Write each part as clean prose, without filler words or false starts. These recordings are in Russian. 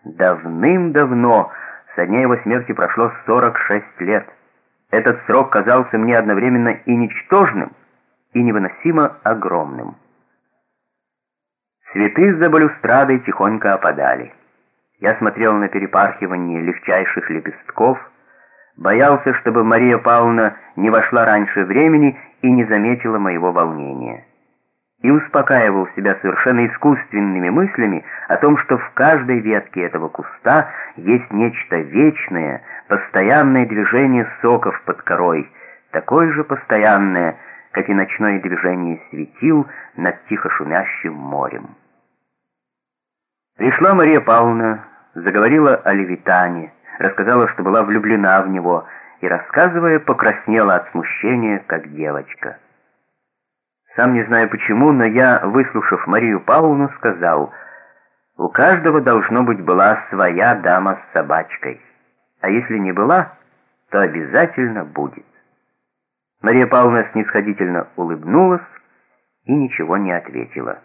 Давным-давно, со дня его смерти прошло 46 лет. Этот срок казался мне одновременно и ничтожным, и невыносимо огромным. Цветы за балюстрадой тихонько опадали. Я смотрел на перепархивание легчайших лепестков, боялся, чтобы Мария Павловна не вошла раньше времени и не заметила моего волнения. И успокаивал себя совершенно искусственными мыслями о том, что в каждой ветке этого куста есть нечто вечное, постоянное движение соков под корой, такое же постоянное, как и ночное движение светил над тихо шумящим морем. Пришла Мария Павловна, заговорила о Левитане, рассказала, что была влюблена в него, и, рассказывая, покраснела от смущения, как девочка. Сам не знаю почему, но я, выслушав Марию Павловну, сказал: «У каждого, должно быть, была своя дама с собачкой, а если не была, то обязательно будет». Мария Павловна снисходительно улыбнулась и ничего не ответила.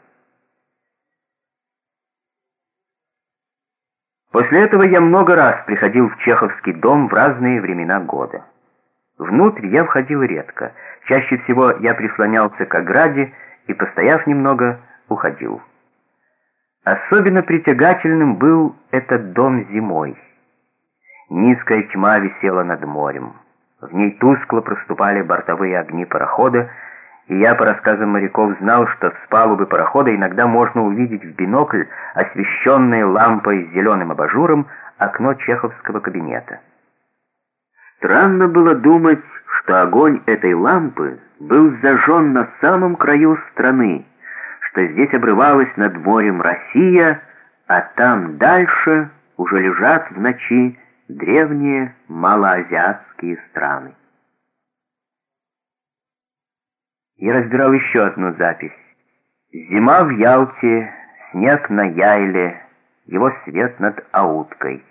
После этого я много раз приходил в Чеховский дом в разные времена года. Внутрь я входил редко. Чаще всего я прислонялся к ограде и, постояв немного, уходил. Особенно притягательным был этот дом зимой. Низкая тьма висела над морем. В ней тускло проступали бортовые огни парохода, и я, по рассказам моряков, знал, что с палубы парохода иногда можно увидеть в бинокль освещенное лампой с зеленым абажуром окно чеховского кабинета. Странно было думать, что огонь этой лампы был зажжен на самом краю страны, что здесь обрывалась над морем Россия, а там дальше уже лежат в ночи древние малоазиатские страны. Я разбирал еще одну запись. Зима в Ялте, снег на Яйле, его свет над Ауткой.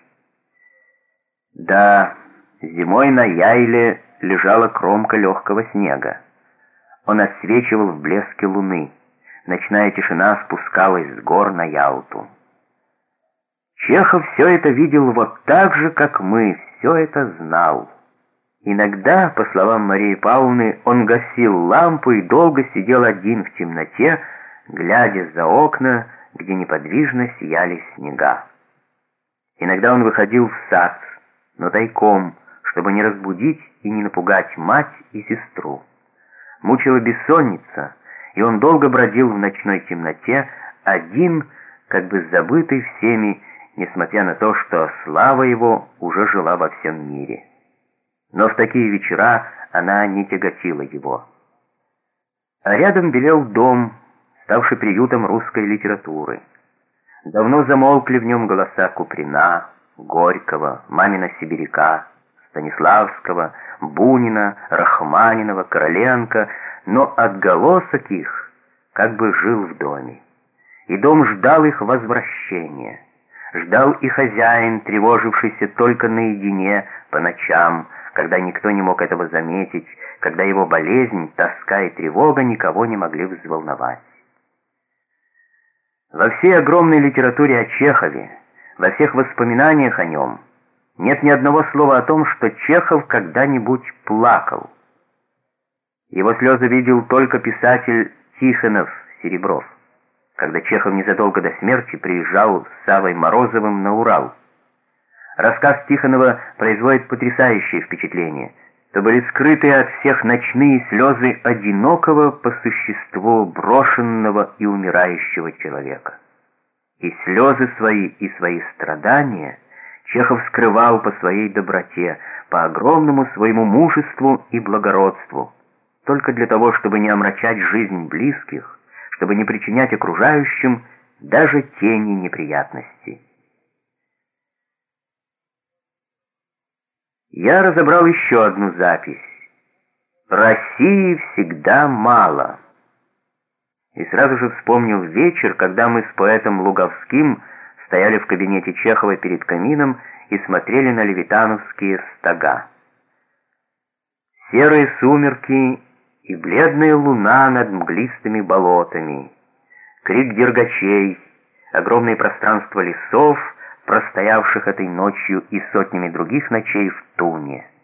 Да, зимой на Яйле лежала кромка легкого снега. Он отсвечивал в блеске луны. Ночная тишина спускалась с гор на Ялту. Чехов все это видел вот так же, как мы, все это знал. Иногда, по словам Марии Павловны, он гасил лампу и долго сидел один в темноте, глядя за окна, где неподвижно сияли снега. Иногда он выходил в сад, но тайком, чтобы не разбудить и не напугать мать и сестру. Мучила бессонница, и он долго бродил в ночной темноте, один, как бы забытый всеми, несмотря на то, что слава его уже жила во всем мире. Но в такие вечера она не тяготила его. А рядом белел дом, ставший приютом русской литературы. Давно замолкли в нем голоса Куприна, Горького, Мамина Сибиряка, Станиславского, Бунина, Рахманинова, Короленко, но отголосок их как бы жил в доме. И дом ждал их возвращения. Ждал и хозяин, тревожившийся только наедине по ночам, когда никто не мог этого заметить, когда его болезнь, тоска и тревога никого не могли взволновать. Во всей огромной литературе о Чехове, во всех воспоминаниях о нем, нет ни одного слова о том, что Чехов когда-нибудь плакал. Его слезы видел только писатель Тихонов Серебров, когда Чехов незадолго до смерти приезжал с Саввой Морозовым на Урал. Рассказ Тихонова производит потрясающее впечатление. То были скрытые от всех ночные слезы одинокого по существу брошенного и умирающего человека. И слезы свои, и свои страдания Чехов скрывал по своей доброте, по огромному своему мужеству и благородству, только для того, чтобы не омрачать жизнь близких, чтобы не причинять окружающим даже тени неприятностей. Я разобрал еще одну запись. «России всегда мало». И сразу же вспомнил вечер, когда мы с поэтом Луговским стояли в кабинете Чехова перед камином и смотрели на левитановские стога. Серые сумерки и бледная луна над мглистыми болотами, крик дергачей, огромные пространства лесов, простоявших этой ночью и сотнями других ночей в Туне.